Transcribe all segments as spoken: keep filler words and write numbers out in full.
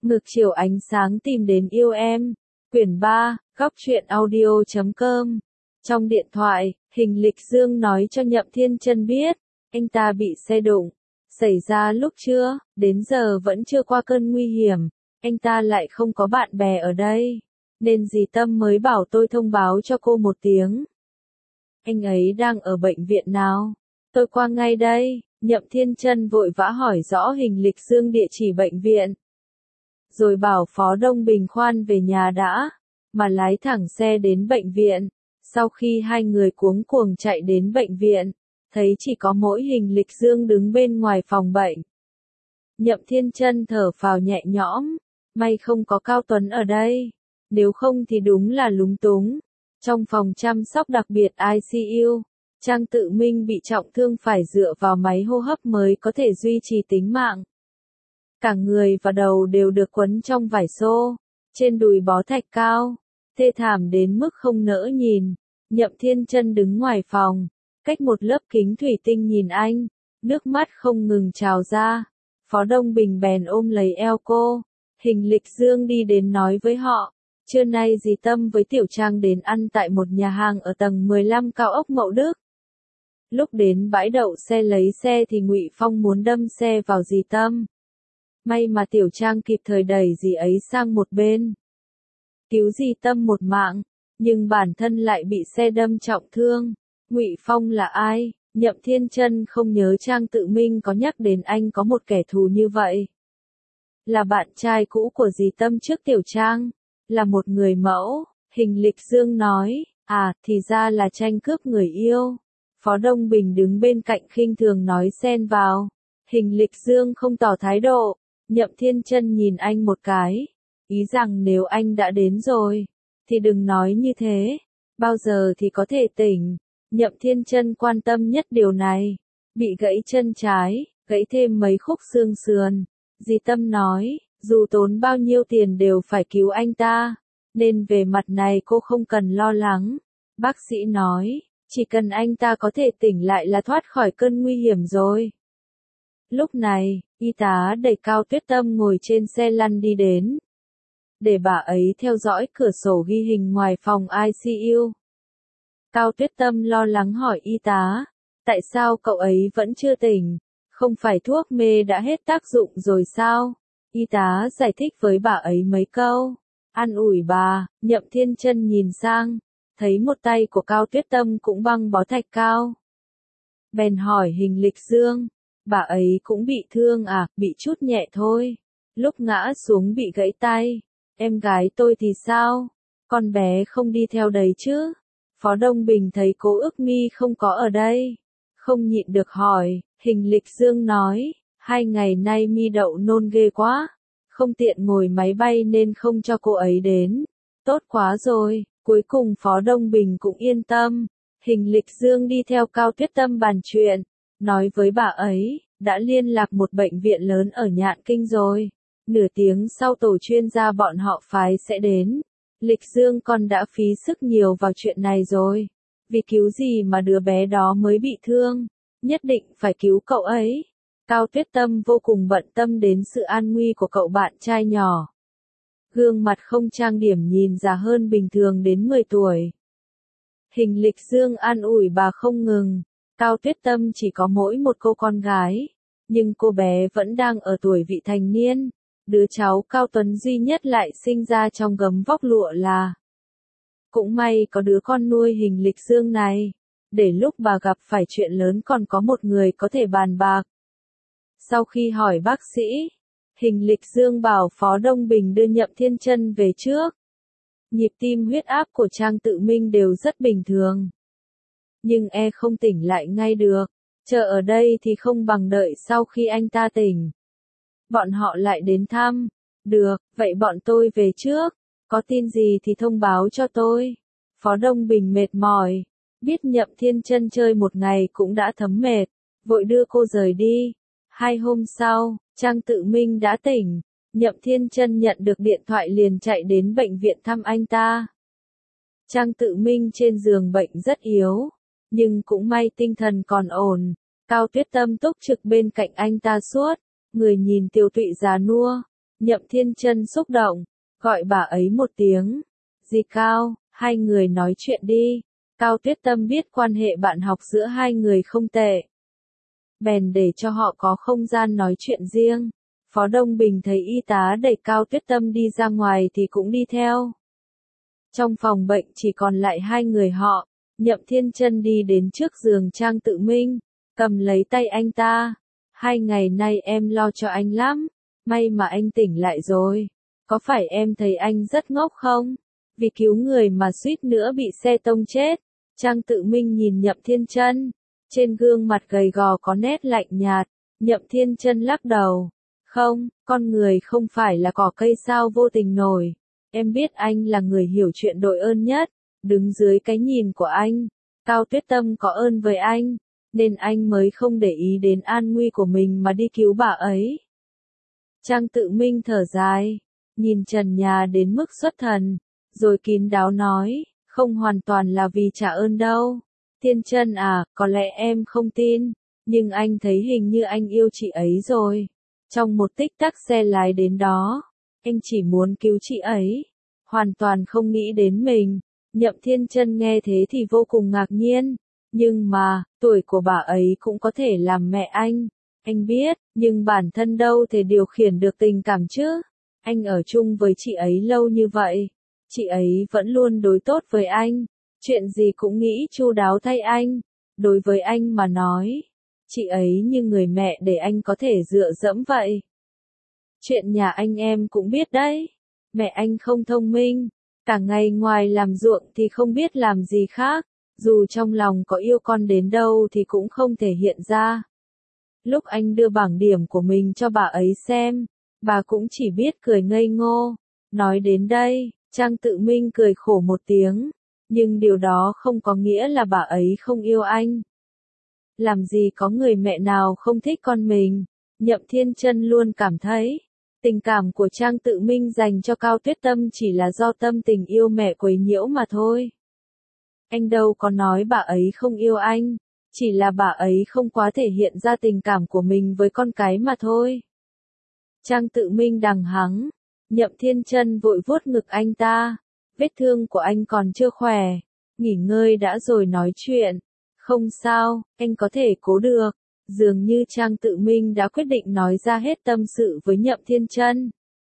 Ngược chiều ánh sáng tìm đến yêu em. Quyển ba, góc truyện audio chấm com. Trong điện thoại, Hình Lịch Dương nói cho Nhậm Thiên Chân biết, anh ta bị xe đụng. Xảy ra lúc trưa, đến giờ vẫn chưa qua cơn nguy hiểm. Anh ta lại không có bạn bè ở đây. Nên dì Tâm mới bảo tôi thông báo cho cô một tiếng. Anh ấy đang ở bệnh viện nào? Tôi qua ngay đây. Nhậm Thiên Chân vội vã hỏi rõ Hình Lịch Dương địa chỉ bệnh viện. Rồi bảo Phó Đông Bình khoan về nhà đã, mà lái thẳng xe đến bệnh viện. Sau khi hai người cuống cuồng chạy đến bệnh viện, thấy chỉ có mỗi Hình Lịch Dương đứng bên ngoài phòng bệnh. Nhậm Thiên Chân thở phào nhẹ nhõm, may không có Cao Tuấn ở đây, nếu không thì đúng là lúng túng. Trong phòng chăm sóc đặc biệt I C U, Trang Tự Minh bị trọng thương phải dựa vào máy hô hấp mới có thể duy trì tính mạng. Cả người và đầu đều được quấn trong vải xô, trên đùi bó thạch cao, thê thảm đến mức không nỡ nhìn. Nhậm Thiên Chân đứng ngoài phòng, cách một lớp kính thủy tinh nhìn anh, nước mắt không ngừng trào ra. Phó Đông Bình bèn ôm lấy eo cô. Hình Lịch Dương đi đến nói với họ, trưa nay dì Tâm với Tiểu Trang đến ăn tại một nhà hàng ở tầng mười lăm cao ốc Mậu Đức. Lúc đến bãi đậu xe lấy xe thì Ngụy Phong muốn đâm xe vào dì Tâm. May mà Tiểu Trang kịp thời đẩy dì ấy sang một bên, cứu dì Tâm một mạng, nhưng bản thân lại bị xe đâm trọng thương. Ngụy Phong là ai? Nhậm Thiên Chân không nhớ Trang Tự Minh có nhắc đến anh có một kẻ thù như vậy. Là bạn trai cũ của dì Tâm trước Tiểu Trang, là một người mẫu. Hình Lịch Dương nói, à, thì ra là tranh cướp người yêu. Phó Đông Bình đứng bên cạnh khinh thường nói xen vào. Hình Lịch Dương không tỏ thái độ. Nhậm Thiên Chân nhìn anh một cái, ý rằng nếu anh đã đến rồi, thì đừng nói như thế, bao giờ thì có thể tỉnh. Nhậm Thiên Chân quan tâm nhất điều này, bị gãy chân trái, gãy thêm mấy khúc xương sườn. Dì Tâm nói, dù tốn bao nhiêu tiền đều phải cứu anh ta, nên về mặt này cô không cần lo lắng. Bác sĩ nói, chỉ cần anh ta có thể tỉnh lại là thoát khỏi cơn nguy hiểm rồi. Lúc này, y tá đẩy Cao Tuyết Tâm ngồi trên xe lăn đi đến, để bà ấy theo dõi cửa sổ ghi hình ngoài phòng I C U. Cao Tuyết Tâm lo lắng hỏi y tá, tại sao cậu ấy vẫn chưa tỉnh, không phải thuốc mê đã hết tác dụng rồi sao? Y tá giải thích với bà ấy mấy câu, an ủi bà. Nhậm Thiên Chân nhìn sang, thấy một tay của Cao Tuyết Tâm cũng băng bó thạch cao. Bèn hỏi Hình Lịch Dương, bà ấy cũng bị thương à? Bị chút nhẹ thôi, lúc ngã xuống bị gãy tay. Em gái tôi thì sao? Con bé không đi theo đấy chứ? Phó Đông Bình thấy Cố Ước Mi không có ở đây, không nhịn được hỏi. Hình Lịch Dương nói, hai ngày nay Mi đậu nôn ghê quá, không tiện ngồi máy bay nên không cho cô ấy đến. Tốt quá rồi, cuối cùng Phó Đông Bình cũng yên tâm. Hình Lịch Dương đi theo Cao Tuyết Tâm bàn chuyện, nói với bà ấy, đã liên lạc một bệnh viện lớn ở Nhạn Kinh rồi. Nửa tiếng sau tổ chuyên gia bọn họ phái sẽ đến. Lịch Dương con đã phí sức nhiều vào chuyện này rồi. Vì cứu gì mà đứa bé đó mới bị thương. Nhất định phải cứu cậu ấy. Cao Tuyết Tâm vô cùng bận tâm đến sự an nguy của cậu bạn trai nhỏ. Gương mặt không trang điểm nhìn già hơn bình thường đến mười tuổi. Hình Lịch Dương an ủi bà không ngừng. Cao Tuyết Tâm chỉ có mỗi một cô con gái, nhưng cô bé vẫn đang ở tuổi vị thành niên. Đứa cháu Cao Tuấn duy nhất lại sinh ra trong gấm vóc lụa là. Cũng may có đứa con nuôi Hình Lịch Dương này, để lúc bà gặp phải chuyện lớn còn có một người có thể bàn bạc. Sau khi hỏi bác sĩ, Hình Lịch Dương bảo Phó Đông Bình đưa Nhậm Thiên Chân về trước. Nhịp tim huyết áp của Trang Tự Minh đều rất bình thường, nhưng e không tỉnh lại ngay được. Chờ ở đây thì không bằng đợi sau khi anh ta tỉnh, bọn họ lại đến thăm. Được, vậy bọn tôi về trước, có tin gì thì thông báo cho tôi. Phó Đông Bình mệt mỏi, biết Nhậm Thiên Chân chơi một ngày cũng đã thấm mệt, vội đưa cô rời đi. Hai hôm sau, Trang Tự Minh đã tỉnh, Nhậm Thiên Chân nhận được điện thoại liền chạy đến bệnh viện thăm anh ta. Trang Tự Minh trên giường bệnh rất yếu, nhưng cũng may tinh thần còn ổn. Cao Tuyết Tâm túc trực bên cạnh anh ta suốt, người nhìn tiều tụy già nua, Nhậm Thiên Chân xúc động, gọi bà ấy một tiếng. Dì Cao, hai người nói chuyện đi. Cao Tuyết Tâm biết quan hệ bạn học giữa hai người không tệ. Bèn để cho họ có không gian nói chuyện riêng. Phó Đông Bình thấy y tá đẩy Cao Tuyết Tâm đi ra ngoài thì cũng đi theo. Trong phòng bệnh chỉ còn lại hai người họ. Nhậm Thiên Chân đi đến trước giường Trang Tự Minh, cầm lấy tay anh ta. Hai ngày nay em lo cho anh lắm. May mà anh tỉnh lại rồi. Có phải em thấy anh rất ngốc không? Vì cứu người mà suýt nữa bị xe tông chết. Trang Tự Minh nhìn Nhậm Thiên Chân. Trên gương mặt gầy gò có nét lạnh nhạt. Nhậm Thiên Chân lắc đầu. Không, con người không phải là cỏ cây sao vô tình nổi. Em biết anh là người hiểu chuyện đội ơn nhất. Đứng dưới cái nhìn của anh, Cao Tuyết Tâm có ơn với anh, nên anh mới không để ý đến an nguy của mình mà đi cứu bà ấy. Trang Tự Minh thở dài, nhìn trần nhà đến mức xuất thần, rồi kín đáo nói, không hoàn toàn là vì trả ơn đâu. Thiên Chân à, có lẽ em không tin, nhưng anh thấy hình như anh yêu chị ấy rồi. Trong một tích tắc xe lái đến đó, anh chỉ muốn cứu chị ấy, hoàn toàn không nghĩ đến mình. Nhậm Thiên Chân nghe thế thì vô cùng ngạc nhiên, nhưng mà, tuổi của bà ấy cũng có thể làm mẹ anh. Anh biết, nhưng bản thân đâu thể điều khiển được tình cảm chứ. Anh ở chung với chị ấy lâu như vậy, chị ấy vẫn luôn đối tốt với anh, chuyện gì cũng nghĩ chu đáo thay anh. Đối với anh mà nói, chị ấy như người mẹ để anh có thể dựa dẫm vậy. Chuyện nhà anh em cũng biết đấy, mẹ anh không thông minh, cả ngày ngoài làm ruộng thì không biết làm gì khác, dù trong lòng có yêu con đến đâu thì cũng không thể hiện ra. Lúc anh đưa bảng điểm của mình cho bà ấy xem, bà cũng chỉ biết cười ngây ngô. Nói đến đây, Trang Tự Minh cười khổ một tiếng, nhưng điều đó không có nghĩa là bà ấy không yêu anh. Làm gì có người mẹ nào không thích con mình. Nhậm Thiên Chân luôn cảm thấy, tình cảm của Trang Tự Minh dành cho Cao Tuyết Tâm chỉ là do tâm tình yêu mẹ quấy nhiễu mà thôi. Anh đâu có nói bà ấy không yêu anh, chỉ là bà ấy không quá thể hiện ra tình cảm của mình với con cái mà thôi. Trang Tự Minh đằng hắng, Nhậm Thiên Chân vội vuốt ngực anh ta, vết thương của anh còn chưa khỏe, nghỉ ngơi đã rồi nói chuyện. Không sao, anh có thể cố được. Dường như Trang Tự Minh đã quyết định nói ra hết tâm sự với Nhậm Thiên Chân.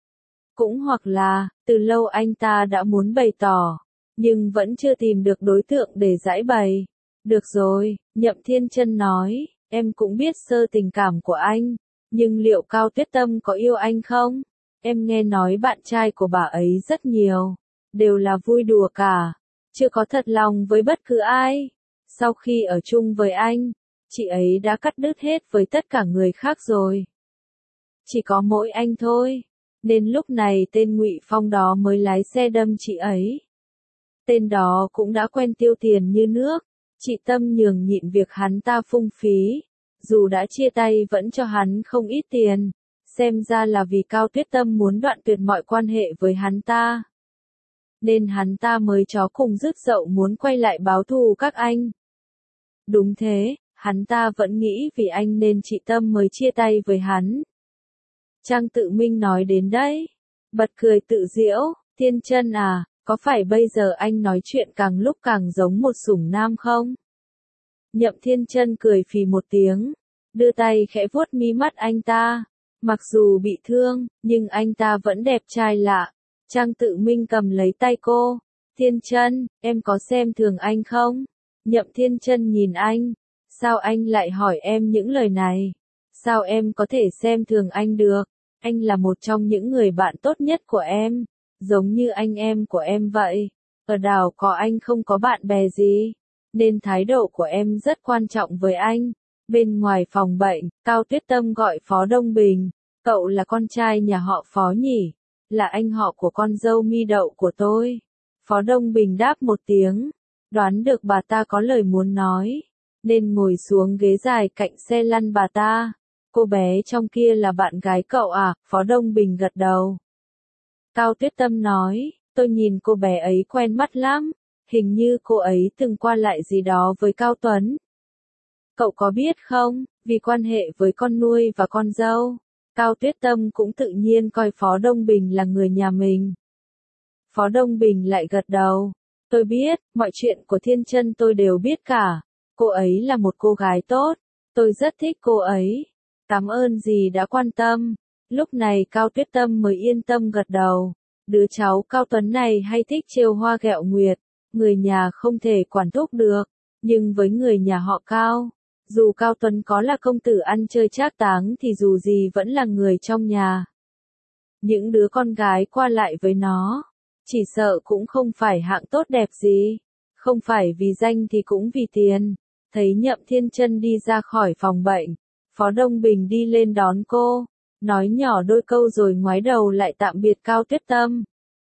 Cũng hoặc là, từ lâu anh ta đã muốn bày tỏ, nhưng vẫn chưa tìm được đối tượng để giải bày. Được rồi, Nhậm Thiên Chân nói, em cũng biết sơ tình cảm của anh, nhưng liệu Cao Tuyết Tâm có yêu anh không? Em nghe nói bạn trai của bà ấy rất nhiều, đều là vui đùa cả, chưa có thật lòng với bất cứ ai. Sau khi ở chung với anh, chị ấy đã cắt đứt hết với tất cả người khác rồi. Chỉ có mỗi anh thôi, nên lúc này tên Ngụy Phong đó mới lái xe đâm chị ấy. Tên đó cũng đã quen tiêu tiền như nước, chị Tâm nhường nhịn việc hắn ta phung phí, dù đã chia tay vẫn cho hắn không ít tiền, xem ra là vì Cao Tuyết Tâm muốn đoạn tuyệt mọi quan hệ với hắn ta. Nên hắn ta mới chó cùng rứt dậu muốn quay lại báo thù các anh. Đúng thế, hắn ta vẫn nghĩ vì anh nên chị Tâm mới chia tay với hắn. Trang Tự Minh nói đến đấy, bật cười tự giễu, Thiên Chân à, có phải bây giờ anh nói chuyện càng lúc càng giống một sủng nam không? Nhậm Thiên Chân cười phì một tiếng, đưa tay khẽ vuốt mí mắt anh ta. Mặc dù bị thương, nhưng anh ta vẫn đẹp trai lạ. Trang Tự Minh cầm lấy tay cô. Thiên Chân, em có xem thường anh không? Nhậm Thiên Chân nhìn anh. Sao anh lại hỏi em những lời này? Sao em có thể xem thường anh được? Anh là một trong những người bạn tốt nhất của em, giống như anh em của em vậy. Ở đảo có anh không có bạn bè gì, nên thái độ của em rất quan trọng với anh. Bên ngoài phòng bệnh, Cao Tuyết Tâm gọi Phó Đông Bình. Cậu là con trai nhà họ Phó nhỉ? Là anh họ của con dâu Mi Đậu của tôi. Phó Đông Bình đáp một tiếng, đoán được bà ta có lời muốn nói, nên ngồi xuống ghế dài cạnh xe lăn bà ta. Cô bé trong kia là bạn gái cậu à? Phó Đông Bình gật đầu. Cao Tuyết Tâm nói, tôi nhìn cô bé ấy quen mắt lắm, hình như cô ấy từng qua lại gì đó với Cao Tuấn. Cậu có biết không, vì quan hệ với con nuôi và con dâu, Cao Tuyết Tâm cũng tự nhiên coi Phó Đông Bình là người nhà mình. Phó Đông Bình lại gật đầu. Tôi biết, mọi chuyện của Thiên Chân tôi đều biết cả. Cô ấy là một cô gái tốt. Tôi rất thích cô ấy. Cảm ơn dì đã quan tâm. Lúc này Cao Tuyết Tâm mới yên tâm gật đầu. Đứa cháu Cao Tuấn này hay thích trêu hoa ghẹo nguyệt. Người nhà không thể quản thúc được. Nhưng với người nhà họ Cao, dù Cao Tuấn có là công tử ăn chơi trác táng thì dù gì vẫn là người trong nhà. Những đứa con gái qua lại với nó, chỉ sợ cũng không phải hạng tốt đẹp gì. Không phải vì danh thì cũng vì tiền. Thấy Nhậm Thiên Chân đi ra khỏi phòng bệnh, Phó Đông Bình đi lên đón cô, nói nhỏ đôi câu rồi ngoái đầu lại tạm biệt Cao Tuyết Tâm.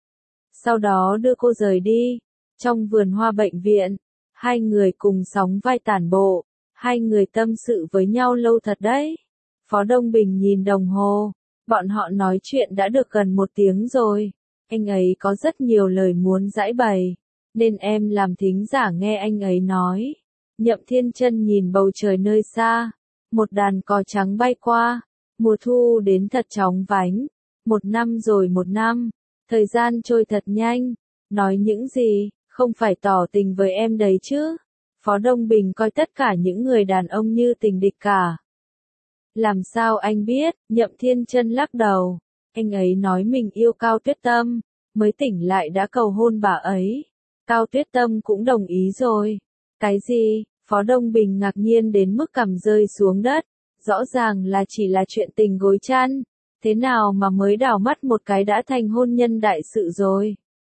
Sau đó đưa cô rời đi. Trong vườn hoa bệnh viện, hai người cùng sóng vai tản bộ, hai người tâm sự với nhau lâu thật đấy. Phó Đông Bình nhìn đồng hồ, bọn họ nói chuyện đã được gần một tiếng rồi. Anh ấy có rất nhiều lời muốn giãi bày, nên em làm thính giả nghe anh ấy nói. Nhậm Thiên Chân nhìn bầu trời nơi xa, một đàn cò trắng bay qua, mùa thu đến thật chóng vánh, một năm rồi một năm, thời gian trôi thật nhanh, nói những gì, không phải tỏ tình với em đấy chứ. Phó Đông Bình coi tất cả những người đàn ông như tình địch cả. Làm sao anh biết? Nhậm Thiên Chân lắc đầu. Anh ấy nói mình yêu Cao Tuyết Tâm, mới tỉnh lại đã cầu hôn bà ấy. Cao Tuyết Tâm cũng đồng ý rồi. Cái gì? Phó Đông Bình ngạc nhiên đến mức cằm rơi xuống đất. Rõ ràng là chỉ là chuyện tình gối chăn. Thế nào mà mới đảo mắt một cái đã thành hôn nhân đại sự rồi?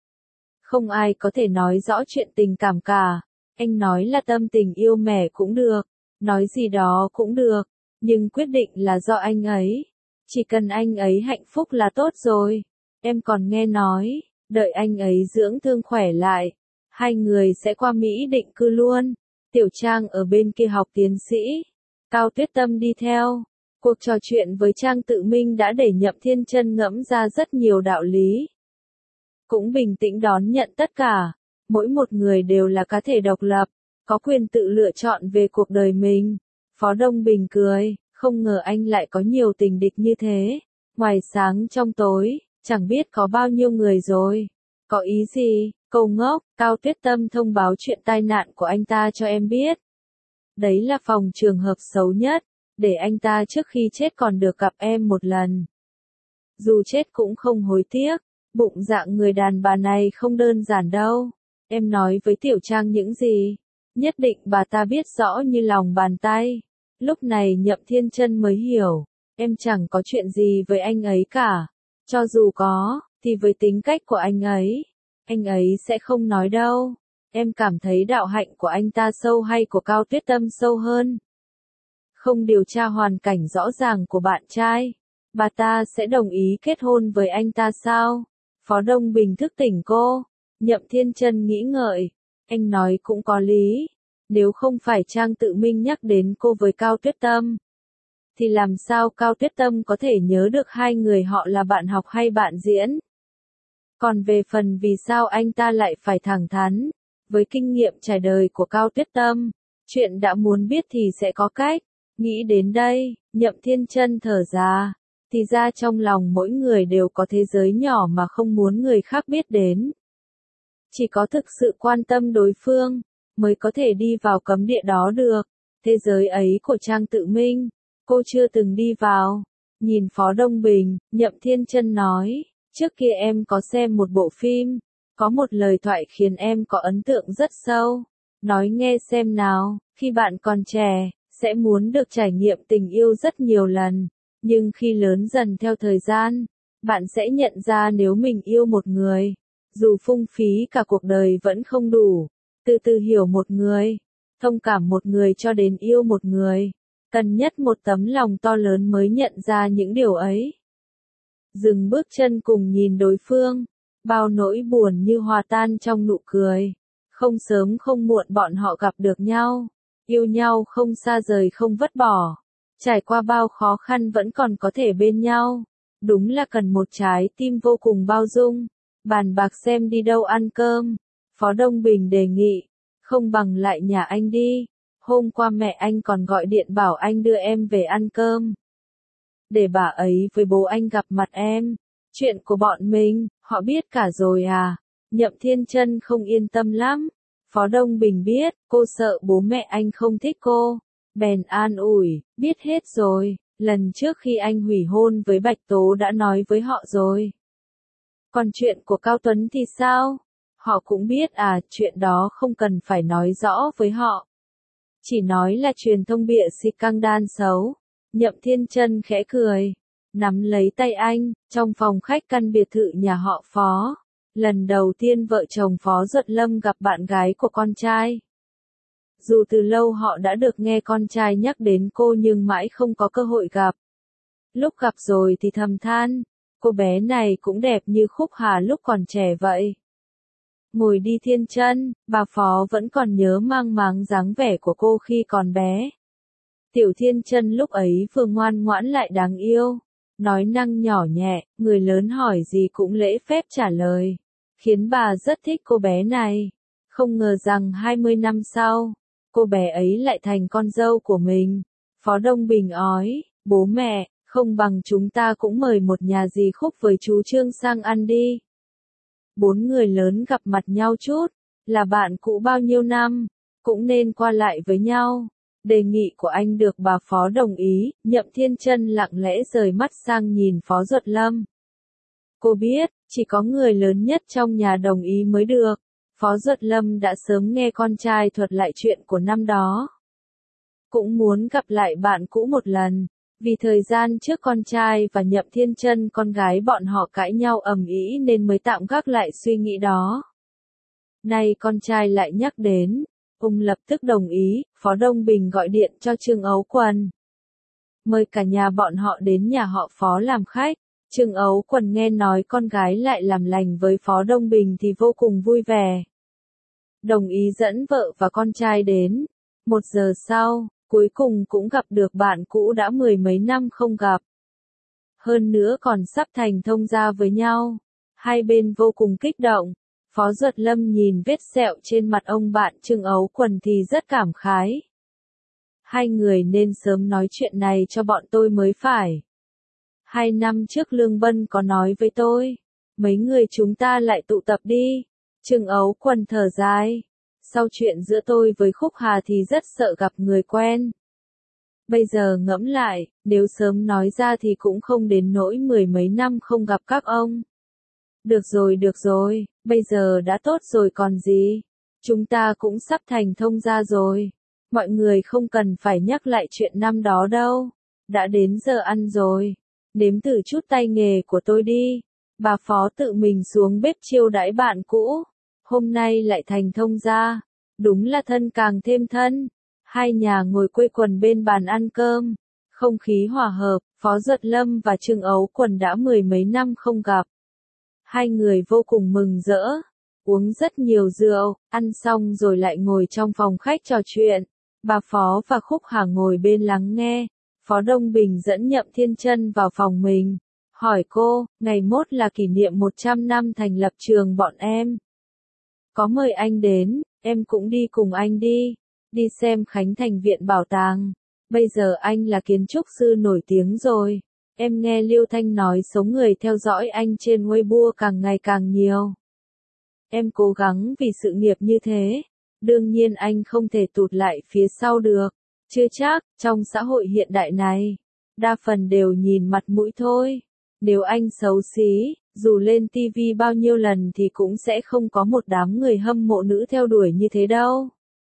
Không ai có thể nói rõ chuyện tình cảm cả. Anh nói là tâm tình yêu mẻ cũng được, nói gì đó cũng được, nhưng quyết định là do anh ấy. Chỉ cần anh ấy hạnh phúc là tốt rồi. Em còn nghe nói, đợi anh ấy dưỡng thương khỏe lại, hai người sẽ qua Mỹ định cư luôn. Tiểu Trang ở bên kia học tiến sĩ, Cao Tuyết Tâm đi theo. Cuộc trò chuyện với Trang Tự Minh đã để Nhậm Thiên Chân ngẫm ra rất nhiều đạo lý. Cũng bình tĩnh đón nhận tất cả. Mỗi một người đều là cá thể độc lập, có quyền tự lựa chọn về cuộc đời mình. Phó Đông Bình cười, không ngờ anh lại có nhiều tình địch như thế. Ngoài sáng trong tối, chẳng biết có bao nhiêu người rồi. Có ý gì? Câu ngốc. Cao Tuyết Tâm thông báo chuyện tai nạn của anh ta cho em biết. Đấy là phòng trường hợp xấu nhất, để anh ta trước khi chết còn được gặp em một lần. Dù chết cũng không hối tiếc, bụng dạng người đàn bà này không đơn giản đâu. Em nói với Tiểu Trang những gì? Nhất định bà ta biết rõ như lòng bàn tay. Lúc này Nhậm Thiên Chân mới hiểu, em chẳng có chuyện gì với anh ấy cả. Cho dù có, thì với tính cách của anh ấy, anh ấy sẽ không nói đâu. Em cảm thấy đạo hạnh của anh ta sâu hay của Cao Tuyết Tâm sâu hơn? Không điều tra hoàn cảnh rõ ràng của bạn trai, bà ta sẽ đồng ý kết hôn với anh ta sao? Phó Đông Bình thức tỉnh cô. Nhậm Thiên Chân nghĩ ngợi, anh nói cũng có lý. Nếu không phải Trang Tự Minh nhắc đến cô với Cao Tuyết Tâm, thì làm sao Cao Tuyết Tâm có thể nhớ được hai người họ là bạn học hay bạn diễn? Còn về phần vì sao anh ta lại phải thẳng thắn, với kinh nghiệm trải đời của Cao Tuyết Tâm, chuyện đã muốn biết thì sẽ có cách. Nghĩ đến đây, Nhậm Thiên Chân thở ra, thì ra trong lòng mỗi người đều có thế giới nhỏ mà không muốn người khác biết đến. Chỉ có thực sự quan tâm đối phương, mới có thể đi vào cấm địa đó được. Thế giới ấy của Trang Tự Minh, cô chưa từng đi vào. Nhìn Phó Đông Bình, Nhậm Thiên Chân nói, trước kia em có xem một bộ phim, có một lời thoại khiến em có ấn tượng rất sâu. Nói nghe xem nào, khi bạn còn trẻ, sẽ muốn được trải nghiệm tình yêu rất nhiều lần. Nhưng khi lớn dần theo thời gian, bạn sẽ nhận ra nếu mình yêu một người, dù phung phí cả cuộc đời vẫn không đủ. Từ từ hiểu một người, thông cảm một người cho đến yêu một người, cần nhất một tấm lòng to lớn mới nhận ra những điều ấy. Dừng bước chân cùng nhìn đối phương, bao nỗi buồn như hòa tan trong nụ cười. Không sớm không muộn bọn họ gặp được nhau, yêu nhau không xa rời không vứt bỏ. Trải qua bao khó khăn vẫn còn có thể bên nhau. Đúng là cần một trái tim vô cùng bao dung. Bàn bạc xem đi đâu ăn cơm. Phó Đông Bình đề nghị, không bằng lại nhà anh đi. Hôm qua mẹ anh còn gọi điện bảo anh đưa em về ăn cơm. để bà ấy với bố anh gặp mặt em. Chuyện của bọn mình, họ biết cả rồi à? Nhậm Thiên Chân không yên tâm lắm. Phó Đông Bình biết, cô sợ bố mẹ anh không thích cô. Bèn an ủi, biết hết rồi, lần trước khi anh hủy hôn với Bạch Tố đã nói với họ rồi. Còn chuyện của Cao Tuấn thì sao? Họ cũng biết à, chuyện đó không cần phải nói rõ với họ. Chỉ nói là truyền thông bịa si căng đan xấu. Nhậm Thiên Chân khẽ cười, nắm lấy tay anh, trong phòng khách căn biệt thự nhà họ Phó. Lần đầu tiên vợ chồng Phó Duật Lâm gặp bạn gái của con trai. Dù từ lâu họ đã được nghe con trai nhắc đến cô nhưng mãi không có cơ hội gặp. Lúc gặp rồi thì thầm than, cô bé này cũng đẹp như Khúc Hà lúc còn trẻ vậy. Ngồi đi Thiên Chân, bà Phó vẫn còn nhớ mang máng dáng vẻ của cô khi còn bé. Tiểu Thiên Chân lúc ấy vừa ngoan ngoãn lại đáng yêu, nói năng nhỏ nhẹ, người lớn hỏi gì cũng lễ phép trả lời, khiến bà rất thích cô bé này. Không ngờ rằng hai mươi năm sau, cô bé ấy lại thành con dâu của mình. Phó Đông Bình ói, bố mẹ, không bằng chúng ta cũng mời một nhà dì Khúc với chú Trương sang ăn đi. Bốn người lớn gặp mặt nhau chút, là bạn cũ bao nhiêu năm, cũng nên qua lại với nhau. Đề nghị của anh được bà Phó đồng ý. Nhậm Thiên Chân lặng lẽ rời mắt sang nhìn Phó Duật Lâm. Cô biết, chỉ có người lớn nhất trong nhà đồng ý mới được. Phó Duật Lâm đã sớm nghe con trai thuật lại chuyện của năm đó. Cũng muốn gặp lại bạn cũ một lần, vì thời gian trước con trai và Nhậm Thiên Chân con gái bọn họ cãi nhau ầm ĩ nên mới tạm gác lại suy nghĩ đó. Nay con trai lại nhắc đến, ông lập tức đồng ý. Phó Đông Bình gọi điện cho Trương Ấu Quần, mời cả nhà bọn họ đến nhà họ Phó làm khách. Trương Ấu Quần nghe nói con gái lại làm lành với Phó Đông Bình thì vô cùng vui vẻ, đồng ý dẫn vợ và con trai đến. Một giờ sau, cuối cùng cũng gặp được bạn cũ đã mười mấy năm không gặp. Hơn nữa còn sắp thành thông gia với nhau. Hai bên vô cùng kích động. Phó Duật Lâm nhìn vết sẹo trên mặt ông bạn Trương Ấu Quần thì rất cảm khái. Hai người nên sớm nói chuyện này cho bọn tôi mới phải. Hai năm trước Lương Bân có nói với tôi, mấy người chúng ta lại tụ tập đi. Trương Ấu Quần thở dài. Sau chuyện giữa tôi với Khúc Hà thì rất sợ gặp người quen. Bây giờ ngẫm lại, nếu sớm nói ra thì cũng không đến nỗi mười mấy năm không gặp các ông. Được rồi được rồi, bây giờ đã tốt rồi còn gì. Chúng ta cũng sắp thành thông gia rồi. Mọi người không cần phải nhắc lại chuyện năm đó đâu. Đã đến giờ ăn rồi. Nếm thử chút tay nghề của tôi đi. Bà Phó tự mình xuống bếp chiêu đãi bạn cũ. Hôm nay lại thành thông gia. Đúng là thân càng thêm thân. Hai nhà ngồi quây quần bên bàn ăn cơm. Không khí hòa hợp. Phó Duật Lâm và Trương Ấu Quần đã mười mấy năm không gặp. Hai người vô cùng mừng rỡ, uống rất nhiều rượu, ăn xong rồi lại ngồi trong phòng khách trò chuyện. Bà Phó và Khúc Hà ngồi bên lắng nghe. Phó Đông Bình dẫn Nhậm Thiên Chân vào phòng mình, hỏi cô, ngày mốt là kỷ niệm một trăm năm thành lập trường bọn em. Có mời anh đến, em cũng đi cùng anh đi, đi xem khánh thành viện bảo tàng. Bây giờ anh là kiến trúc sư nổi tiếng rồi. Em nghe Liêu Thanh nói số người theo dõi anh trên Weibo càng ngày càng nhiều. Em cố gắng vì sự nghiệp như thế. Đương nhiên anh không thể tụt lại phía sau được. Chưa chắc, trong xã hội hiện đại này, đa phần đều nhìn mặt mũi thôi. Nếu anh xấu xí, dù lên ti vi bao nhiêu lần thì cũng sẽ không có một đám người hâm mộ nữ theo đuổi như thế đâu.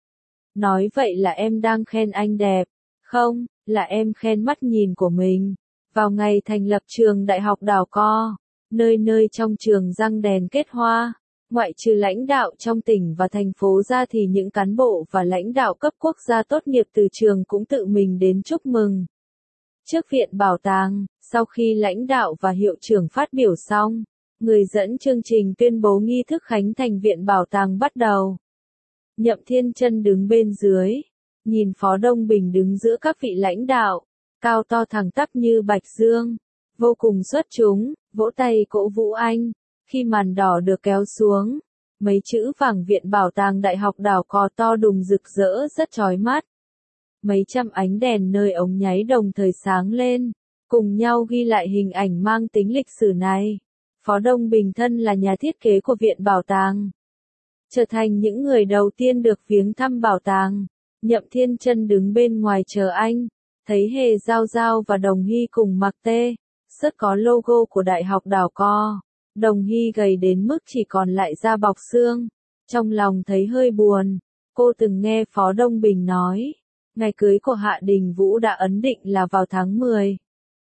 Nói vậy là em đang khen anh đẹp. Không, là em khen mắt nhìn của mình. Vào ngày thành lập trường Đại học Đào Co, nơi nơi trong trường răng đèn kết hoa, ngoại trừ lãnh đạo trong tỉnh và thành phố ra thì những cán bộ và lãnh đạo cấp quốc gia tốt nghiệp từ trường cũng tự mình đến chúc mừng. Trước viện bảo tàng, sau khi lãnh đạo và hiệu trưởng phát biểu xong, người dẫn chương trình tuyên bố nghi thức khánh thành viện bảo tàng bắt đầu. Nhậm Thiên Chân đứng bên dưới, nhìn Phó Đông Bình đứng giữa các vị lãnh đạo, cao to thẳng tắp như bạch dương, vô cùng xuất chúng, vỗ tay cổ vũ anh. Khi màn đỏ được kéo xuống, mấy chữ vàng viện bảo tàng Đại học Đào Co to đùng rực rỡ rất chói mắt. Mấy trăm ánh đèn nơi ống nháy đồng thời sáng lên, Cùng nhau ghi lại hình ảnh mang tính lịch sử này. Phó Đông Bình thân là nhà thiết kế của Viện Bảo tàng, trở thành những người đầu tiên được viếng thăm bảo tàng. Nhậm Thiên Chân đứng bên ngoài chờ anh, thấy Hề Giao Giao và Đồng Hy cùng mặc tê sớt có logo của Đại học Đảo Co. Đồng Hy gầy đến mức chỉ còn lại da bọc xương, trong lòng thấy hơi buồn. Cô từng nghe Phó Đông Bình nói, ngày cưới của Hạ Đình Vũ đã ấn định là vào tháng mười.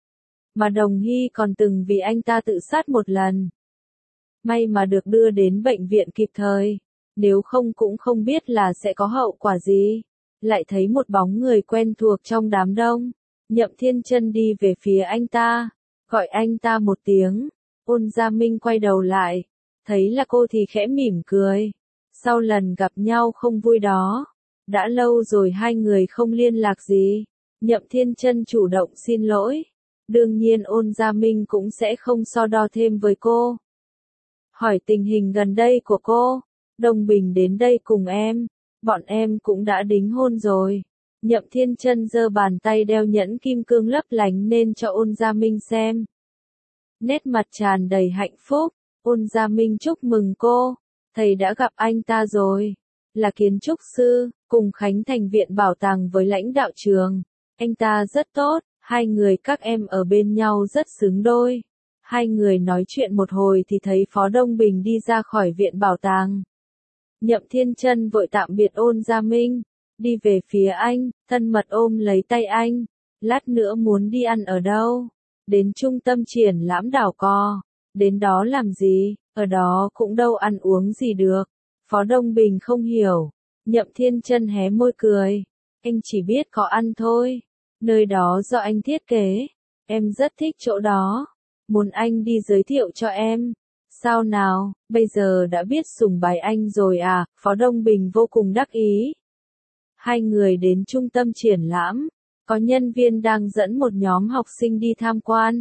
Mà Đồng Hy còn từng vì anh ta tự sát một lần. May mà được đưa đến bệnh viện kịp thời, nếu không cũng không biết là sẽ có hậu quả gì. Lại thấy một bóng người quen thuộc trong đám đông. Nhậm Thiên Chân đi về phía anh ta, gọi anh ta một tiếng. Ôn Gia Minh quay đầu lại, thấy là cô thì khẽ mỉm cười. Sau lần gặp nhau không vui đó, đã lâu rồi hai người không liên lạc gì. Nhậm Thiên Chân chủ động xin lỗi. Đương nhiên Ôn Gia Minh cũng sẽ không so đo thêm với cô. Hỏi tình hình gần đây của cô. Đông Bình đến đây cùng em, bọn em cũng đã đính hôn rồi. Nhậm Thiên Chân giơ bàn tay đeo nhẫn kim cương lấp lánh lên cho Ôn Gia Minh xem. Nét mặt tràn đầy hạnh phúc. Ôn Gia Minh chúc mừng cô, thầy đã gặp anh ta rồi, là kiến trúc sư, cùng khánh thành Viện Bảo tàng với lãnh đạo trường. Anh ta rất tốt, hai người các em ở bên nhau rất xứng đôi. Hai người nói chuyện một hồi thì thấy Phó Đông Bình đi ra khỏi Viện Bảo tàng. Nhậm Thiên Chân vội tạm biệt Ôn Gia Minh, đi về phía anh, thân mật ôm lấy tay anh. Lát nữa muốn đi ăn ở đâu? Đến trung tâm triển lãm Đảo Co. Đến đó làm gì? Ở đó cũng đâu ăn uống gì được. Phó Đông Bình không hiểu. Nhậm Thiên Chân hé môi cười. Anh chỉ biết có ăn thôi. Nơi đó do anh thiết kế. Em rất thích chỗ đó. Muốn anh đi giới thiệu cho em. Sao nào, bây giờ đã biết sùng bái anh rồi à? Phó Đông Bình vô cùng đắc ý. Hai người đến trung tâm triển lãm. Có nhân viên đang dẫn một nhóm học sinh đi tham quan.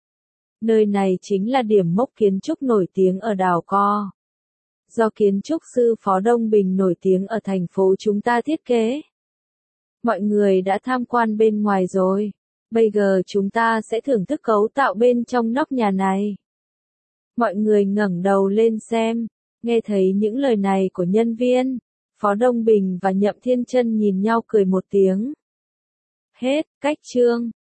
Nơi này chính là điểm mốc kiến trúc nổi tiếng ở Đảo Co. Do kiến trúc sư Phó Đông Bình nổi tiếng ở thành phố chúng ta thiết kế. Mọi người đã tham quan bên ngoài rồi. Bây giờ chúng ta sẽ thưởng thức cấu tạo bên trong nóc nhà này. Mọi người ngẩng đầu lên xem. Nghe thấy những lời này của nhân viên, Phó Đông Bình và Nhậm Thiên Chân nhìn nhau cười một tiếng. Hết, cách chương.